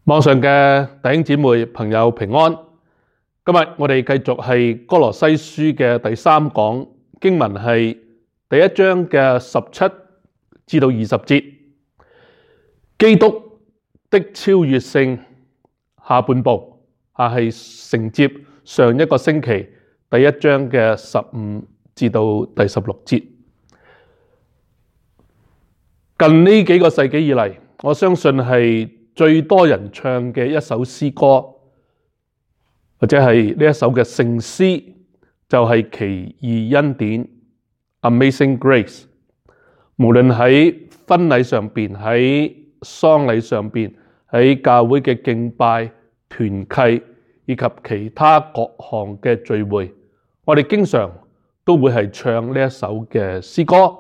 網上嘅弟兄姊妹朋友平安。今日我哋繼續係歌羅西書嘅第三講，經文係第一章嘅17至到20節，基督的超越性下半部係承接上一個星期第一章嘅15至到第16節。近呢幾個世紀以嚟，我相信係最多人唱嘅一首詩歌，或者係呢一首嘅聖詩，就係奇異恩典 Amazing Grace。無論喺婚禮上邊、喺喪禮上邊、喺教會嘅敬拜、團契以及其他各項嘅聚會，我哋經常都會係唱呢一首嘅詩歌。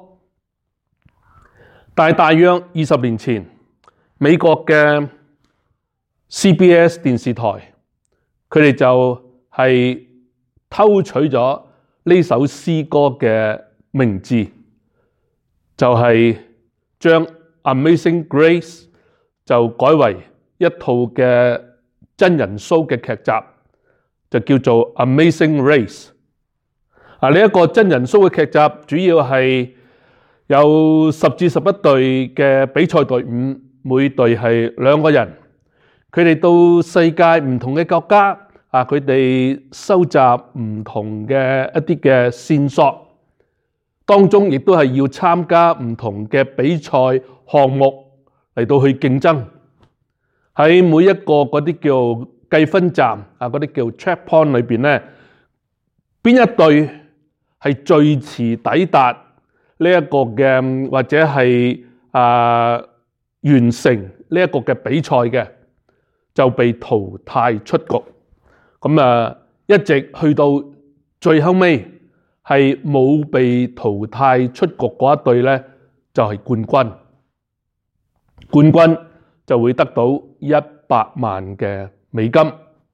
但係大約20年前，美國嘅 CBS 電視台，佢哋就係偷取咗呢首詩歌嘅名字，就係將 Amazing Grace 就改為一套嘅真人 show 嘅劇集，就叫做 Amazing Race。呢一個真人 show 嘅劇集主要係有10至11隊嘅比賽隊伍，每隊係2個人，佢哋到世界唔同嘅國家，佢哋收集唔同嘅一啲嘅線索，當中亦都係要參加唔同嘅比賽項目嚟到去競爭。喺每一個嗰啲叫計分站嗰啲叫 checkpoint 裏邊咧，邊一隊係最遲抵達呢一個嘅，或者係完成呢一個嘅比賽嘅，就被淘汰出局。咁一直去到最後尾係冇被淘汰出局嗰一隊咧，就係冠軍。冠軍就會得到100萬嘅美金。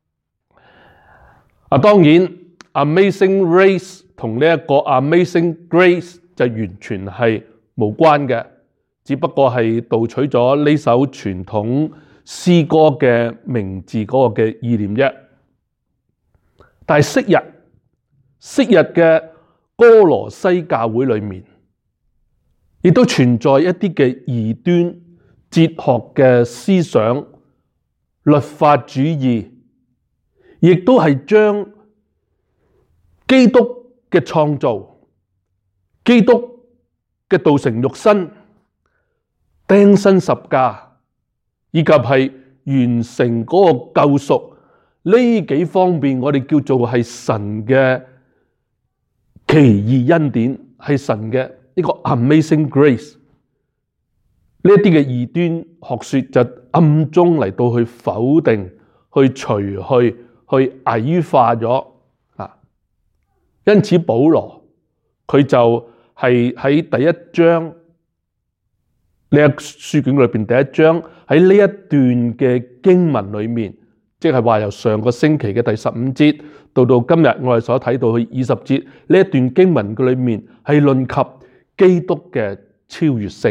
當然 Amazing Race 同呢一個 Amazing Grace 就完全係無關嘅，只不過係盜取咗呢首傳統詩歌嘅名字嗰個嘅意念啫。但係昔日嘅歌羅西教會裏面，亦都存在一啲嘅異端哲學嘅思想、律法主義，亦都係將基督嘅創造、基督嘅道成肉身、釘身十架，以及係完成嗰個救贖呢幾方面，我哋叫做係神嘅奇異恩典，係神嘅呢個 Amazing Grace。呢一啲嘅異端學說就暗中嚟到去否定、去除去矮化咗。因此保羅佢就係喺第一章呢一書卷裏邊第一章喺呢一段嘅經文裏面，即係話由上個星期嘅第15節到今日我哋所睇到去20節呢一段經文嘅裏面，係論及基督嘅超越性。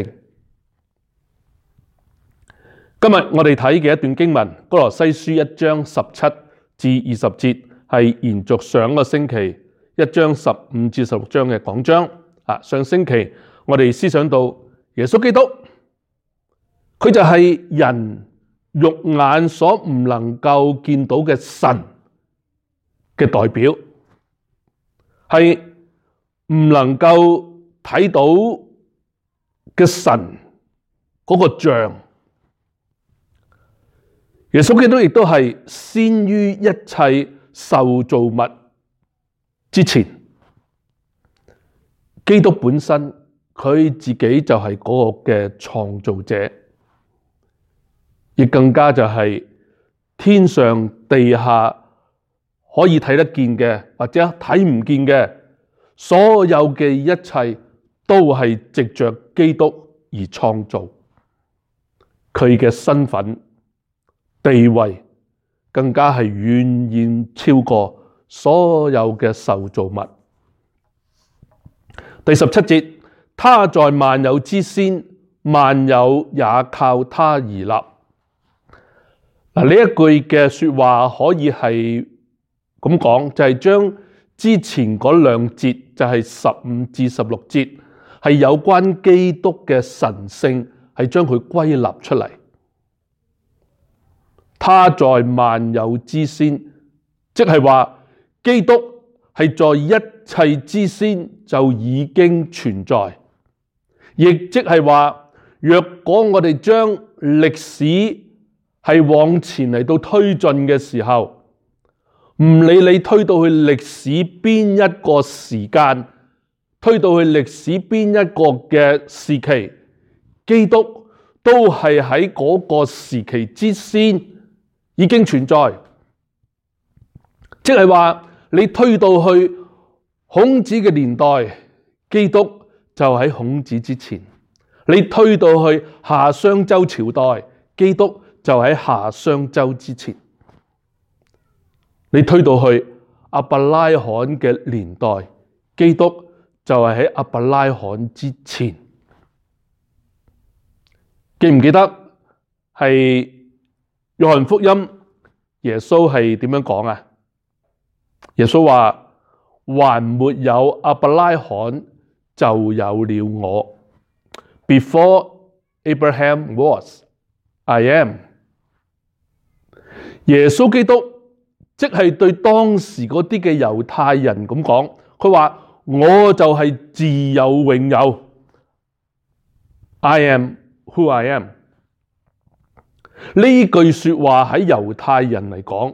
今日我哋睇嘅一段經文，歌羅西書1章17至20節，係延續上個星期1章15至16章嘅講章。上星期我哋思想到耶穌基督，佢就係人肉眼所唔能夠見到嘅神嘅代表，係唔能夠睇到嘅神嗰個像。耶穌基督亦都係先於一切受造物之前，基督本身佢自己就係嗰個嘅創造者，亦更加就係天上地下可以睇得見嘅或者睇唔見嘅所有嘅一切，都係藉着基督而創造。佢嘅身份地位更加係遠遠超過所有嘅受造物。第17節，他在萬有之先，萬有也靠他而立。 呢一句嘅說話可以係咁講，就係將之前嗰兩節，就係15至16節，係有關基督嘅神性，係將佢歸納出嚟。他在萬有之先，即係話基督係在一切之先就已經存在，亦即係話，若果我哋將歷史係往前嚟到推進嘅時候，唔理你推到去歷史邊一個時間，推到去歷史邊一個嘅時期，基督都係喺嗰個時期之先已經存在。即係話你推到去孔子嘅年代，基督就喺孔子之前；你推到去夏商周朝代，基督就喺夏商周之前；你推到去亞伯拉罕嘅年代，基督就係喺亞伯拉罕之前。記唔記得係約翰福音耶穌係點樣講啊？耶穌話：還沒有亞伯拉罕，就有了我。Before Abraham was, I am。耶穌基督即係對當時嗰啲嘅猶太人咁講，佢話我就係自有永有。I am who I am。呢句說話喺猶太人嚟講，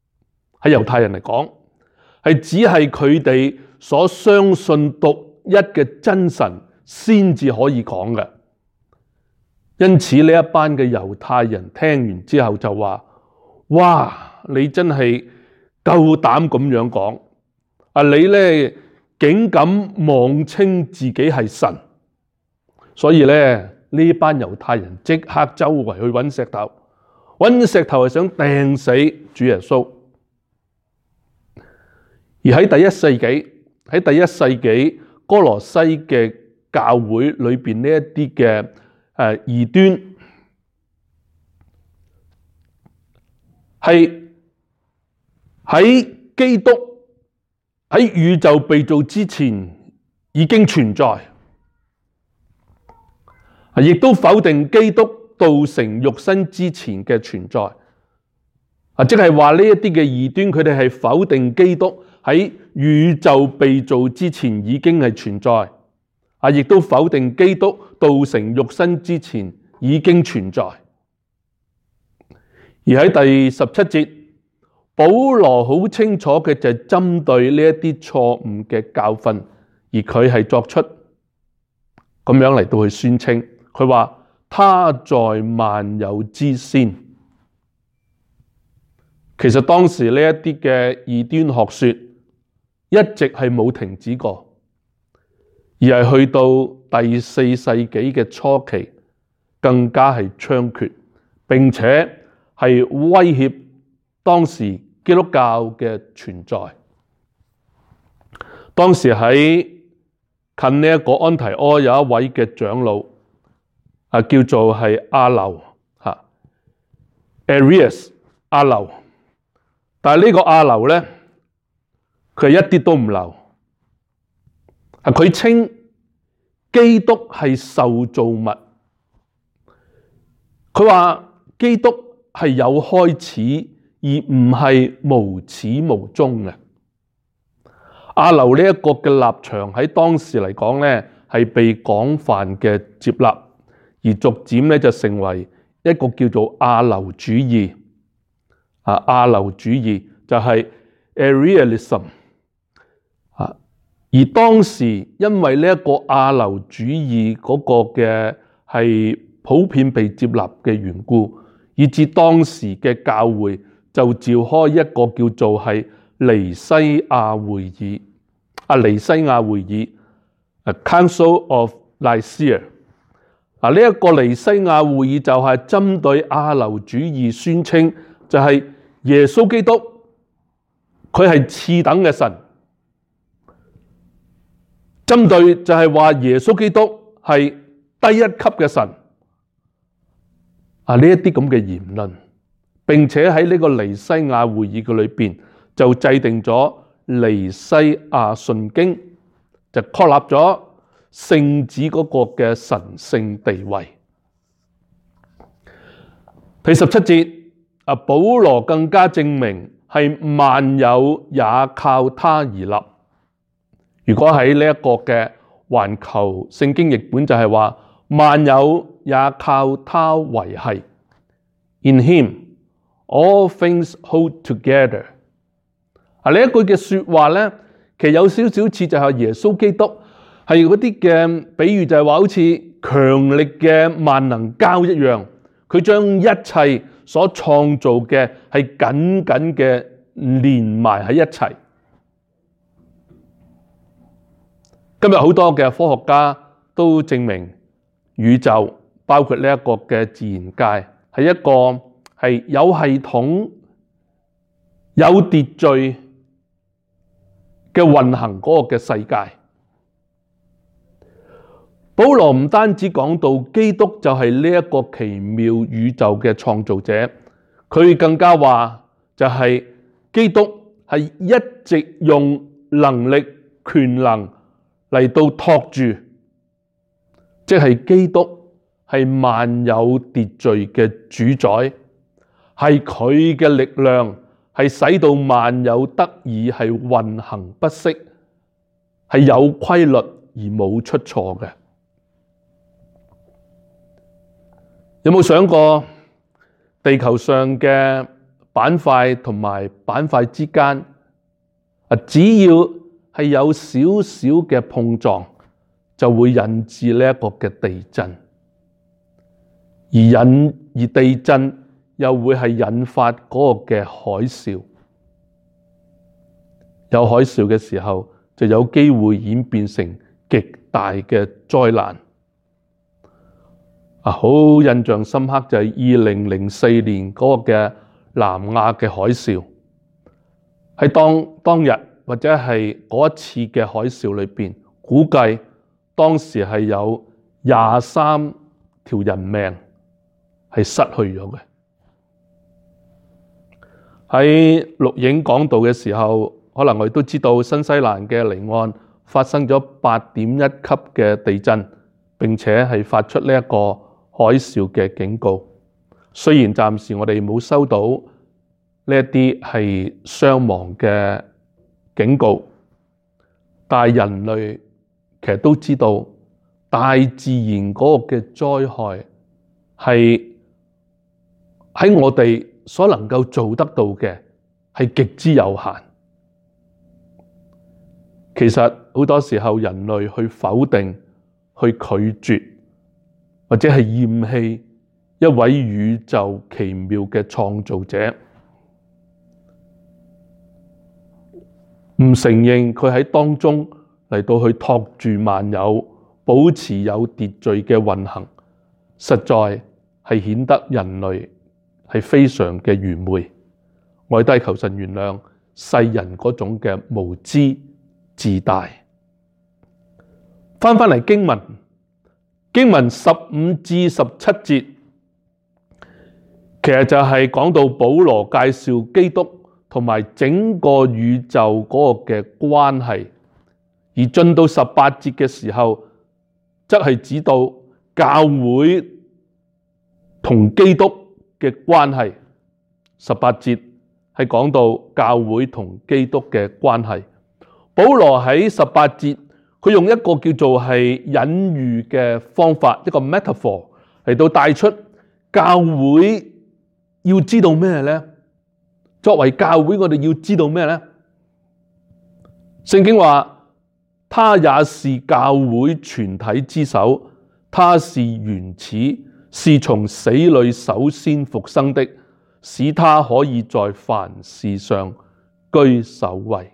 係只係佢哋所相信獨一嘅真神先至可以講嘅。因此呢一班嘅猶太人聽完之後就話：哇！你真係夠膽咁樣講啊！你呢竟敢妄稱自己係神，所以呢班猶太人即刻周圍去揾石頭係想掟死主耶穌。而喺第一世紀哥羅西嘅教會裏邊呢一啲嘅異端，係喺基督喺宇宙被造之前已經存在，亦都否定基督道成肉身之前嘅存在。即係話呢一啲嘅異端，佢哋係否定基督喺宇宙被造之前已經係存在，亦都否定基督道成肉身之前已經存在。而喺第17節，保羅好清楚嘅就係針對呢一啲錯誤嘅教訓，而佢係作出咁樣嚟到去宣稱，佢話他在萬有之先。其實當時呢一啲嘅異端學說一直係冇停止過，而係去到第4世紀嘅初期更加係猖獗，並且係威脅當時基督教嘅存在。當時喺近呢一個安提阿有一位嘅長老叫做係阿流，Arius 阿流。但係呢個阿流呢，佢係一啲都唔流。佢稱基督係受造物，佢話基督係有開始，而唔係無始無終嘅。阿流呢一個嘅立場喺當時嚟講呢，係被廣泛嘅接納，而逐漸呢就成為一個叫做阿流主義。阿流主義就係 Arianism。而當時因為呢一個阿流主義嗰個嘅係普遍被接納嘅緣故，以致當時嘅教會就召開一個叫做係尼西亞會議。尼西亞會議 Council of Nicaea。呢一個尼西亞會議就係針對阿流主義宣稱，就係耶穌基督佢係次等嘅神，針對就係話耶穌基督係低一級嘅神。呢一啲咁嘅言論並且喺呢個尼西亞會議嘅裏邊就制定咗尼西亞信經，就確立咗聖子嗰個嘅神聖地位。第17節，保羅更加證明係萬有也靠他而立。如果喺呢一個嘅環球聖經譯本就係話萬有也靠他維繫。In him all things hold together。呢一句嘅說話咧，其實有少少似就係耶穌基督係嗰啲嘅比喻，就係話好似強力嘅萬能膠一樣，佢將一切所創造嘅係緊緊嘅連埋喺一齊。今日好多嘅科學家都證明宇宙包括呢一個嘅自然界係一個係有系統、有秩序嘅運行嗰個嘅世界。保羅唔單止講到基督就係呢一個奇妙宇宙嘅創造者，佢更加話就係基督係一直用能力、權能嚟到托住，即係基督係萬有秩序嘅主宰，係佢嘅力量係使到萬有得以係運行不息，係有規律而冇出錯嘅。有冇想過地球上嘅板塊同埋板塊之間，只要係有少少嘅碰撞，就會引致呢一個嘅地震，而地震又會係引發嗰個嘅海嘯。有海嘯嘅時候，就有機會演變成極大嘅災難。好印象深刻就係2004年嗰個嘅南亞嘅海嘯，喺當日或者係嗰一次嘅海嘯裏邊，估計當時係有23條人命係失去咗嘅。喺錄影講道嘅時候，可能我哋都知道新西蘭嘅離岸發生咗8.1級嘅地震，並且係發出呢一個海嘯嘅警告。雖然暫時我哋冇收到呢一啲係傷亡嘅警告，但係人類其實都知道大自然嗰個嘅災害係喺我哋所能夠做得到嘅係極之有限。其實好多時候人類去否定、去拒絕或者係厭棄一位宇宙奇妙嘅創造者，唔承認佢喺當中嚟到去托住萬有，保持有秩序嘅運行，實在係顯得人類係非常嘅愚昧。我哋都係求神原諒世人嗰種嘅無知自大。翻嚟經文15至17節，其實就係講到保羅介紹基督同埋整個宇宙嗰個嘅關係，而進到18節嘅時候，則係指到教會同基督嘅關係。18節係講到教會同基督嘅關係。保羅喺18節，佢用一個叫做係隱喻嘅方法，一個 metaphor 嚟到帶出教會要知道咩呢？作為教會，我哋要知道咩呢？聖經話，他也是教會全體之首，他是原始，是從死裏首先復生的，使他可以在凡事上居首位。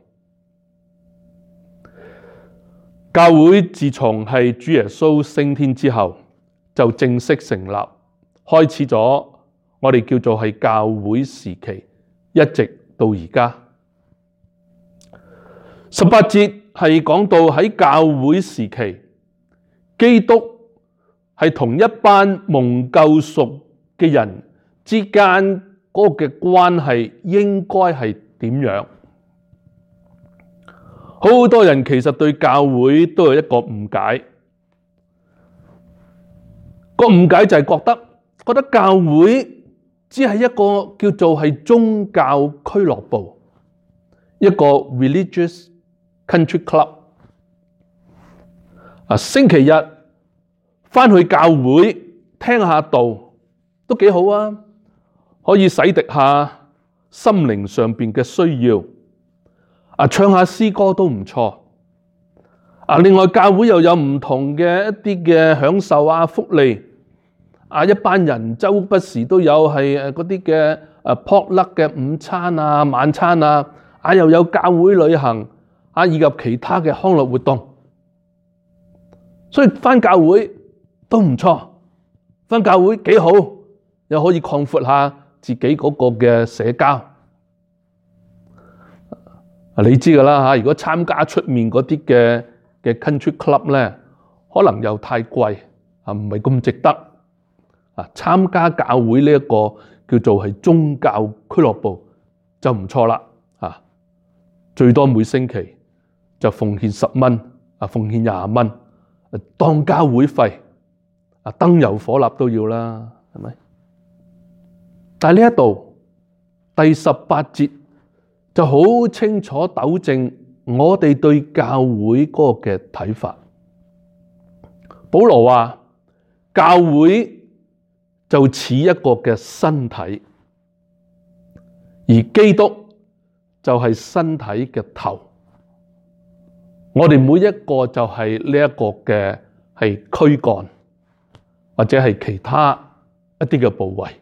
教會自從係主耶穌升天之後，就正式成立，開始咗我哋叫做係教會時期，一直到而家。18節係講到喺教會時期，基督係同一班蒙救贖嘅人之間嗰個嘅關係應該係點樣？好多人其實對教會都有一個誤解，個誤解就係覺得教會只係一個叫做係宗教俱樂部，一個 religious country club。星期日返去教會聽下道都幾好啊，可以洗滌下心靈上面嘅需要。唱下詩歌都唔錯。另外教會又有唔同嘅一啲嘅享受啊、福利。一班人周不時都有係嗰啲嘅potluck嘅午餐啊、晚餐啊，又有教會旅行以及其他嘅康樂活動。所以返教會都唔錯，返教會幾好，又可以擴闊下自己嗰個嘅社交。你知㗎啦，如果參加出面嗰啲嘅 country club 咧，可能又太貴，唔係咁值得。參加教會呢一個叫做係宗教俱樂部就唔錯啦。最多每星期就奉獻10蚊，奉獻20蚊，當教會費，燈油火蠟都要啦，係咪？但係呢一度第18節就好清楚糾正我哋對教會嗰個嘅睇法。保羅話教會就似一個嘅身體，而基督就係身體嘅頭。我哋每一個就係呢一個嘅係軀幹，或者係其他一啲嘅部位。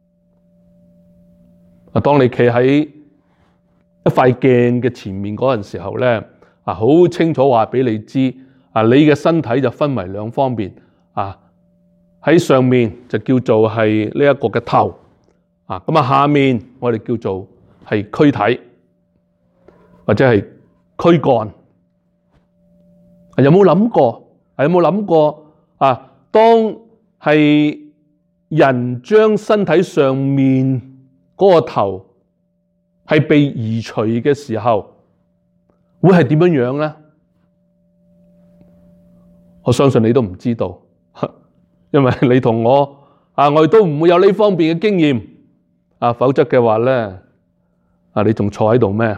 當你企喺一塊鏡嘅前面嗰陣時候咧，好清楚話俾你知，你嘅身體就分為兩方面，喺上面就叫做係呢一個嘅頭，咁下面我哋叫做係軀體或者係軀幹。有冇諗過？當係人將身體上面嗰個頭係被移除嘅時候，會係點樣呢？我相信你都唔知道，因為你同我哋都唔會有呢方面嘅經驗，否則嘅話呢，你仲坐喺度咩？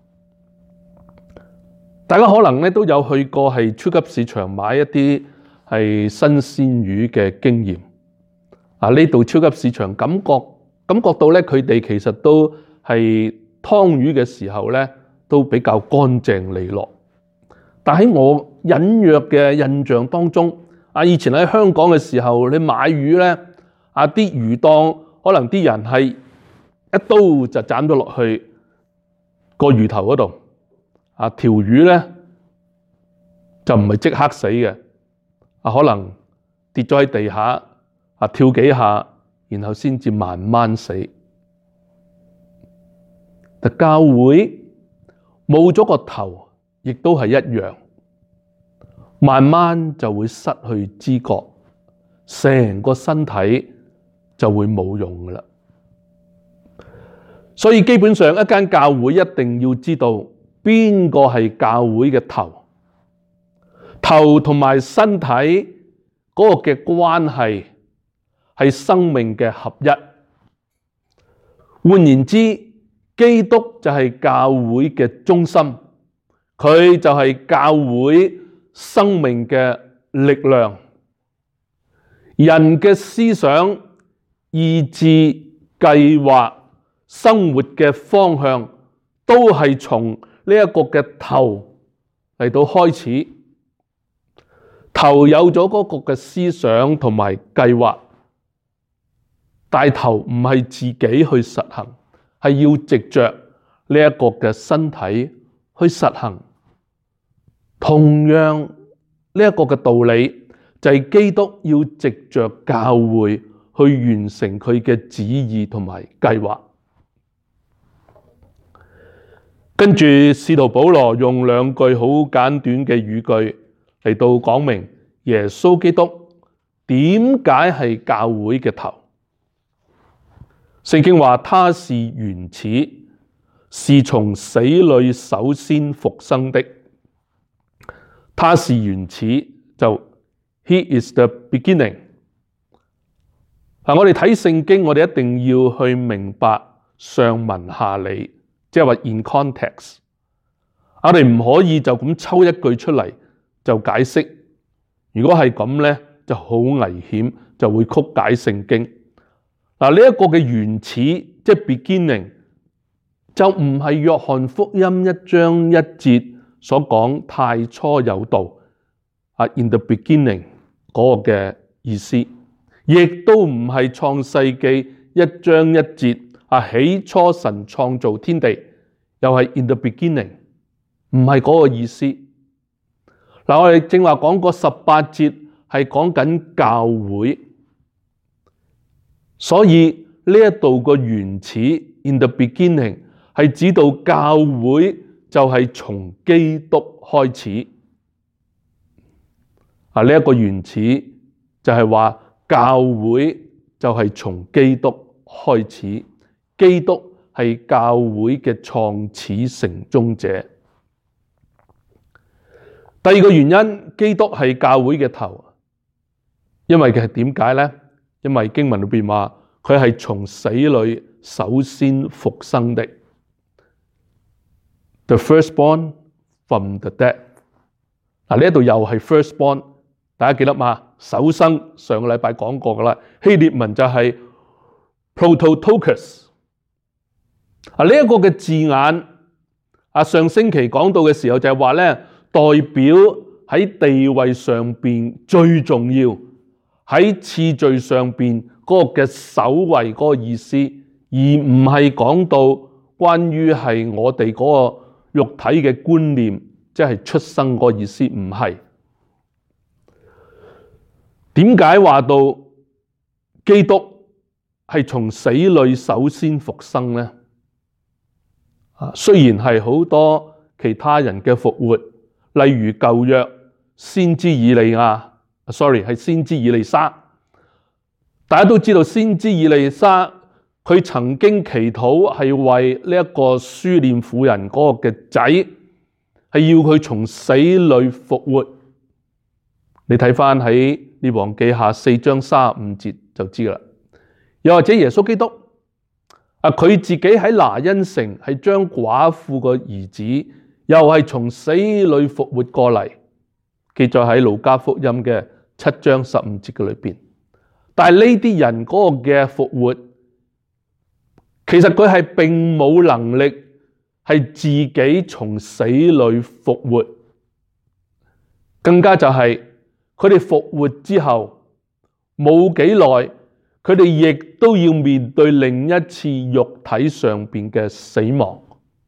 大家可能咧都有去過係超級市場買一啲係新鮮魚嘅經驗。呢度超級市場感覺到咧，佢哋其實都係劏魚嘅時候咧，都比較乾淨利落。但喺我隱約嘅印象當中，以前喺香港嘅時候，你買魚咧，啲魚檔可能啲人係一刀就斬咗落去個魚頭嗰度。條魚咧就唔係即刻死嘅，可能跌咗喺地下，跳幾下，然後先至慢慢死。但教會冇咗個頭，亦都係一樣，慢慢就會失去知覺，成個身體就會冇用㗎喇。所以基本上一間教會一定要知道邊個係教會嘅頭同埋身體嗰個嘅關係係生命嘅合一。換言之，基督就係教會嘅中心，佢就係教會生命嘅力量。人嘅思想、意志、計劃、生活嘅方向都係從呢一個嘅頭嚟到開始。頭有咗嗰個嘅思想同埋計劃，但頭唔係自己去實行，係要藉着呢一個嘅身體去實行。同樣呢一個嘅道理就係基督要藉着教會去完成佢嘅旨意同埋計劃。跟住使徒保羅用兩句好簡短嘅語句嚟到講明耶穌基督點解係教會嘅頭。 聖經話他是原始，是從死裏首先復生的。他是原始，就 He is the beginning。我哋睇聖經，我哋一定要去明白上文下理，即係話 in context。我哋唔可以就咁抽一句出嚟就解釋。如果係咁咧，就好危險，就會曲解聖經。呢一個嘅原始，即係 beginning，就唔係約翰福音1章1節所講太初有道in the beginning 嗰個嘅意思，亦都唔係創世記1章1節起初神創造天地，又係 in the beginning， 唔係嗰個意思。我哋正話講過18節係講緊教會，所以呢一度個原始 in the beginning 係指到教會就係從基督開始。呢一個原始就係話教會就係從基督開始，基督係教會嘅創始成終者。第二個原因，基督係教會嘅頭，因為嘅係點解呢？因為經文裏邊話佢係從死裏首先復生的 ，the firstborn from the dead。呢一度又係 firstborn， 大家記得嘛？首生上個禮拜講過噶啦，希臘文就係 prototokos。呢一個嘅字眼，上星期講到嘅時候就係話咧，代表喺地位上邊最重要，喺次序上邊嗰個嘅首位嗰個意思，而唔係講到關於係我哋嗰個肉體嘅觀念，即係出生嗰個意思，唔係。點解話到基督係從死裏首先復生呢？雖然係好多其他人嘅復活，例如舊約先知以利亞係先知以利沙。大家都知道先知以利沙佢曾經祈禱係為呢一個書念婦人嗰個嘅仔，係要佢從死裏復活。你睇返喺列王記下4章35節就知啦。又或者耶穌基督，佢自己喺拿因城係將寡婦個兒子，又係從死裏復活過嚟，記載喺路加福音嘅7章15節嘅裏邊。但係呢啲人嗰個嘅復活，其實佢係並冇能力係自己從死裏復活，更加就係佢哋復活之後冇幾耐，佢哋亦都要面對另一次肉體上邊嘅死亡。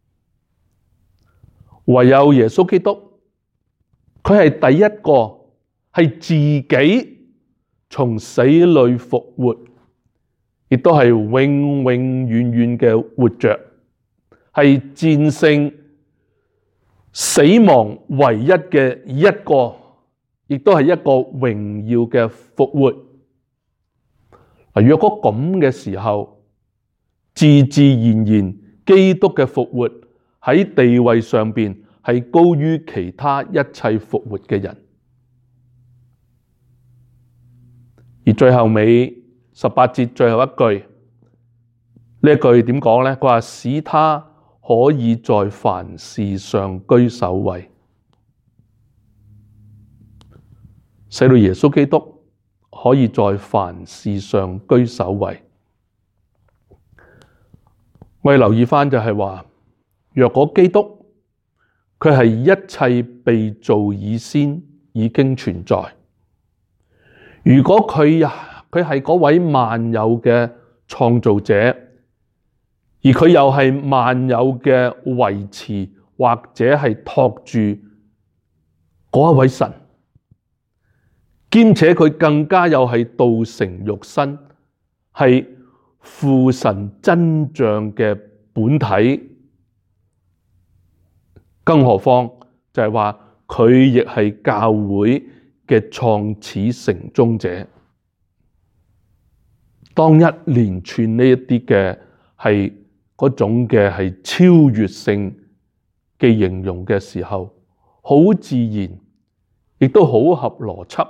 唯有耶穌基督，佢係第一個係自己從死裏復活，亦都係永永遠遠嘅活着，係戰勝死亡唯一嘅一個，亦都係一個榮耀嘅復活。若果咁嘅時候，自自然然基督嘅復活喺地位上邊係高於其他一切復活嘅人。而最後尾18節最後一句，呢一句點講呢？佢話使他可以在凡事上居首位，使到耶穌基督可以在凡事上居首位。我哋留意返就係話，若果基督佢係一切被造以先已經存在，如果佢係嗰位萬有嘅創造者，而佢又係萬有嘅維持或者係托住嗰一位神，兼且佢更加又係道成肉身，係父神真像嘅本體，更何況就係話佢亦係教會嘅創始成終者。 當一連串呢一啲嘅係嗰種嘅係超越性嘅形容嘅時候，好自然，亦都好合邏輯，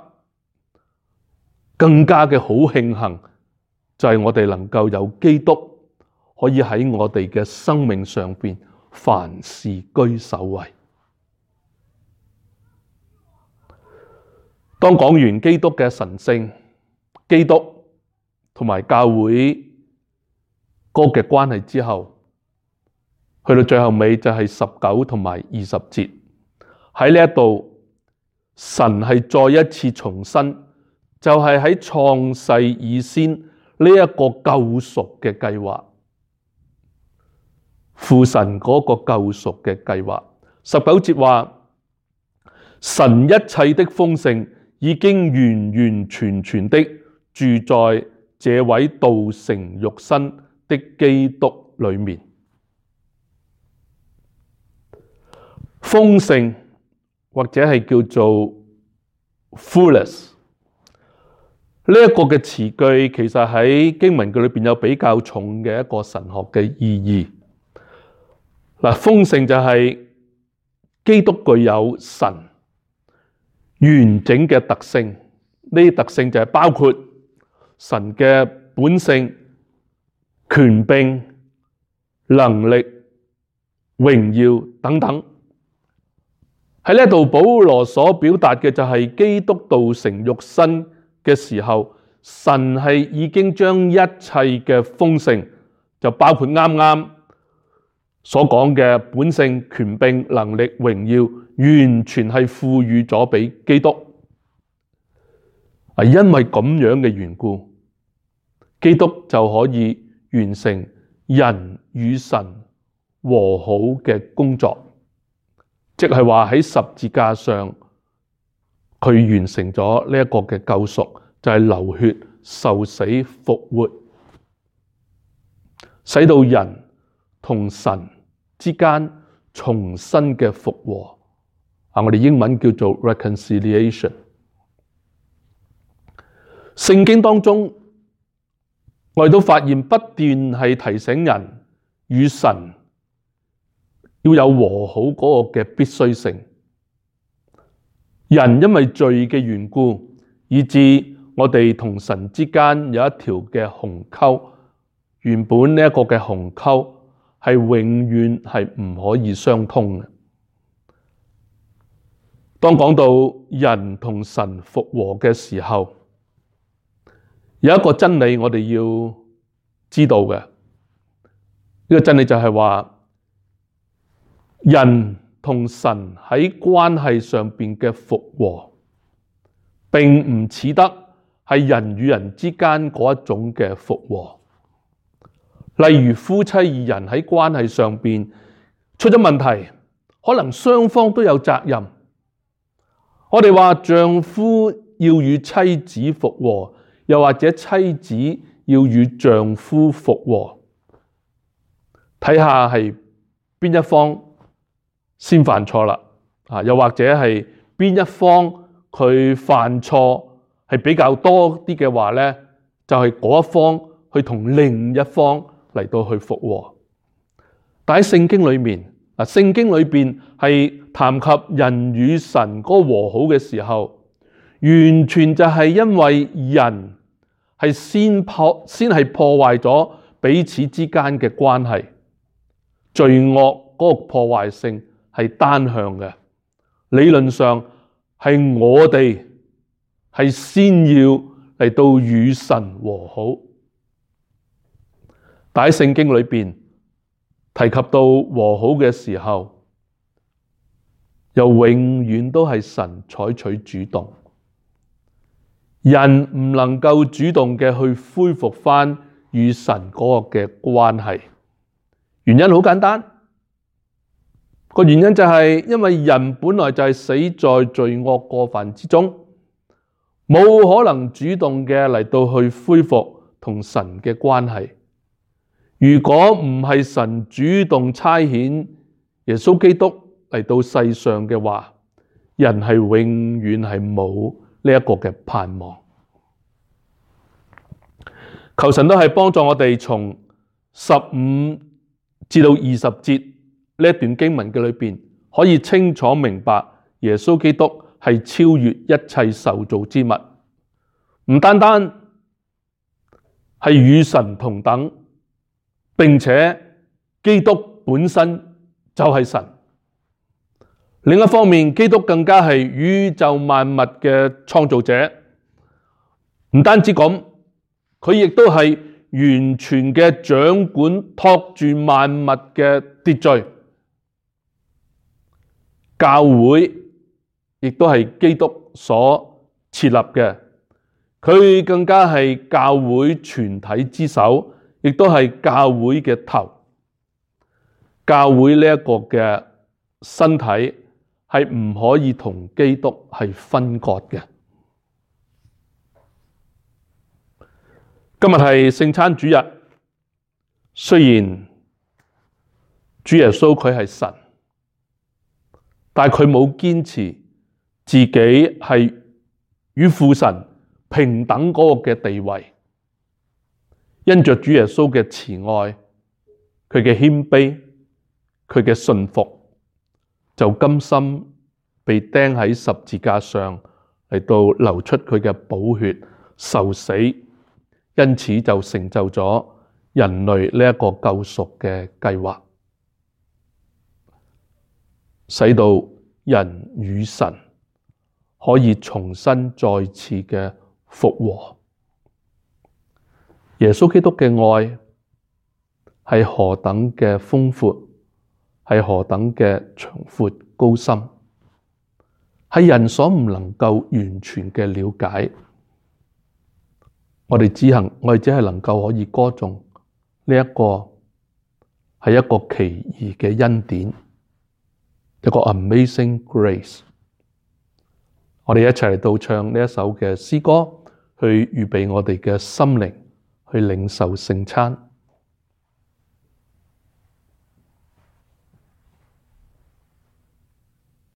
更加嘅好慶幸，就係我哋能夠有基督可以喺我哋嘅生命上邊凡事居首位。當講完基督嘅神聖、基督同埋教會嗰嘅關係之後，去到最後尾就係19同埋20節，喺呢一度，神係再一次重申，就係喺創世以先呢一個救贖嘅計劃，父神嗰個救贖嘅計劃。19節話，神一切的豐盛已經完完全全的住在這位道成肉身的基督裏面。豐盛或者係叫做 fullness 呢一個嘅詞句，其實喺經文嘅裏邊有比較重嘅一個神學嘅意義。嗱，豐盛就係基督具有神完整嘅特性，呢啲特性就係包括神嘅本性、權柄、能力、榮耀等等。喺呢度，保羅所表達嘅就係基督道成肉身嘅時候，神係已經將一切嘅豐盛，就包括啱啱所講嘅本性、權柄、能力、榮耀，完全係賦予咗俾基督。因為咁樣嘅緣故，基督就可以完成人與神和好嘅工作。即係話喺十字架上，佢完成咗呢一個嘅救贖，就係流血、受死、復活，使到人同神之間重新嘅復和。我哋英文叫做 reconciliation。聖經當中，我哋都發現不斷係提醒人與神要有和好嗰個嘅必須性。人因為罪嘅緣故，以致我哋同神之間有一條嘅鴻溝。原本呢一個嘅鴻溝係永遠係唔可以相通嘅。當講到人同神復和嘅時候，有一個真理我哋要知道嘅，呢個真理就係話，人同神喺關係上邊嘅復和，並唔似得係人與人之間嗰一種嘅復和。例如夫妻二人喺關係上邊出咗問題，可能雙方都有責任。我哋話丈夫要與妻子復和，又或者妻子要與丈夫復和，睇下係邊一方先犯錯啦，又或者係邊一方佢犯錯係比較多啲嘅話咧，就係嗰一方去同另一方嚟到去復和。但喺聖經裏面，聖經裏邊係談及人與神嗰個和好嘅時候，完全就係因為人係先係破壞咗彼此之間嘅關係，罪惡嗰個破壞性係單向嘅。理論上係我哋係先要嚟到與神和好，但喺聖經裏邊提及到和好嘅時候，又永遠都係神採取主動，人唔能夠主動嘅去恢復返與神嗰個嘅關係。原因好簡單，個原因就係因為人本來就係死在罪惡過犯之中，冇可能主動嘅嚟到去恢復同神嘅關係。如果唔係神主動差遣耶穌基督嚟到世上嘅話，人係永遠係冇呢一個嘅盼望。 求神都係幫助我哋從15至到20節呢一段經文嘅裏邊，可以清楚明白耶穌基督係超越一切受造之物，唔單單係與神同等，並且基督本身就係神。另一方面，基督更加係宇宙萬物嘅創造者，唔單止咁，佢亦都係完全嘅掌管托住萬物嘅秩序。教會亦都係基督所設立嘅，佢更加係教會全體之首，亦都係教會嘅頭。教會呢一個嘅身體係唔可以同基督係分割嘅。今日係聖餐主日，雖然主耶穌佢係神，但係佢冇堅持自己係與父神平等嗰個嘅地位。因着主耶穌嘅慈愛，佢嘅謙卑，佢嘅順服，就甘心被釘喺十字架上嚟到流出佢嘅寶血受死，因此就成就咗人類呢一個救贖嘅計劃，使到人與神可以重新再次嘅復和。耶穌基督嘅愛係何等嘅豐闊，係何等嘅長闊高深，係人所唔能夠完全嘅了解。我哋只係能夠可以歌頌呢一個係一個奇異嘅恩典，一個 Amazing Grace。我哋一齊嚟到唱呢一首嘅詩歌，去預備我哋嘅心靈去領受聖餐。